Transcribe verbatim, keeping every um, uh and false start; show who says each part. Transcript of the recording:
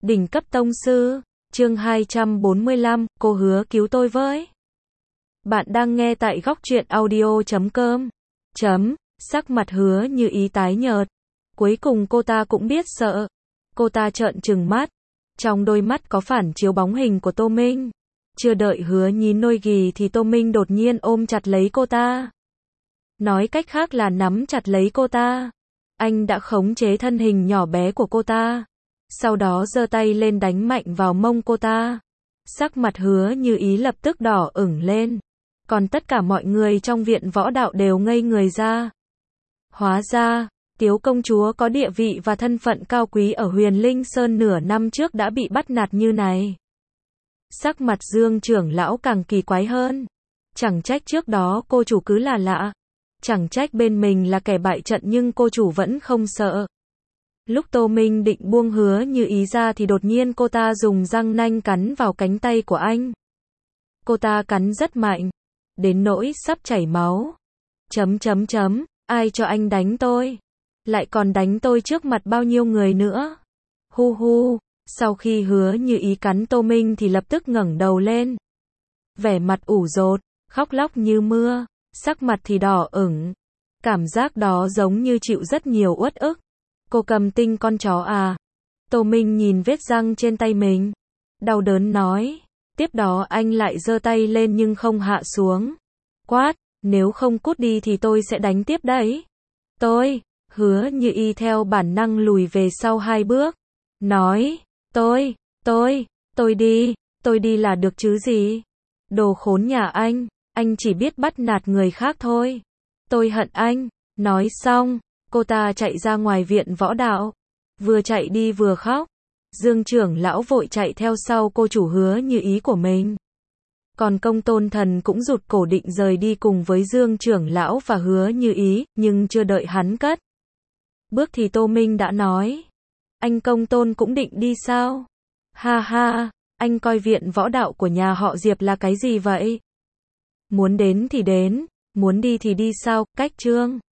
Speaker 1: Đỉnh cấp tông sư, chương hai trăm bốn mươi lăm, cô hứa cứu tôi với. Bạn đang nghe tại góc truyện audio chấm com. Chấm, sắc mặt Hứa Như Ý tái nhợt. Cuối cùng cô ta cũng biết sợ. Cô ta trợn trừng mắt. Trong đôi mắt có phản chiếu bóng hình của Tô Minh. Chưa đợi Hứa nhín nôi ghì thì Tô Minh đột nhiên ôm chặt lấy cô ta. Nói cách khác là nắm chặt lấy cô ta. Anh đã khống chế thân hình nhỏ bé của cô ta. Sau đó giơ tay lên đánh mạnh vào mông cô ta. Sắc mặt Hứa Như Ý lập tức đỏ ửng lên. Còn tất cả mọi người trong viện võ đạo đều ngây người ra. Hóa ra, Tiếu công chúa có địa vị và thân phận cao quý ở Huyền Linh Sơn nửa năm trước đã bị bắt nạt như này. Sắc mặt Dương trưởng lão càng kỳ quái hơn. Chẳng trách trước đó cô chủ cứ là lạ. Chẳng trách bên mình là kẻ bại trận nhưng cô chủ vẫn không sợ. Lúc Tô Minh định buông Hứa Như Ý ra thì đột nhiên cô ta dùng răng nanh cắn vào cánh tay của anh. Cô ta cắn rất mạnh, đến nỗi sắp chảy máu. Chấm chấm chấm, ai cho anh đánh tôi? Lại còn đánh tôi trước mặt bao nhiêu người nữa? Hu hu, sau khi Hứa Như Ý cắn Tô Minh thì lập tức ngẩng đầu lên. Vẻ mặt ủ rột, khóc lóc như mưa, sắc mặt thì đỏ ửng. Cảm giác đó giống như chịu rất nhiều uất ức. Cô cầm tinh con chó à? Tô Minh nhìn vết răng trên tay mình. Đau đớn nói. Tiếp đó anh lại giơ tay lên nhưng không hạ xuống. Quát, nếu không cút đi thì tôi sẽ đánh tiếp đấy. Tôi, Hứa Như Ý theo bản năng lùi về sau hai bước. Nói, tôi, tôi, tôi đi, tôi đi là được chứ gì? Đồ khốn nhà anh, anh chỉ biết bắt nạt người khác thôi. Tôi hận anh. Nói xong, cô ta chạy ra ngoài viện võ đạo. Vừa chạy đi vừa khóc. Dương trưởng lão vội chạy theo sau cô chủ Hứa Như Ý của mình. Còn Công Tôn Thần cũng rụt cổ định rời đi cùng với Dương trưởng lão và Hứa Như Ý, nhưng chưa đợi hắn cất bước thì Tô Minh đã nói. Anh Công Tôn cũng định đi sao? Ha ha, anh coi viện võ đạo của nhà họ Diệp là cái gì vậy? Muốn đến thì đến, muốn đi thì đi sao? Cách trương.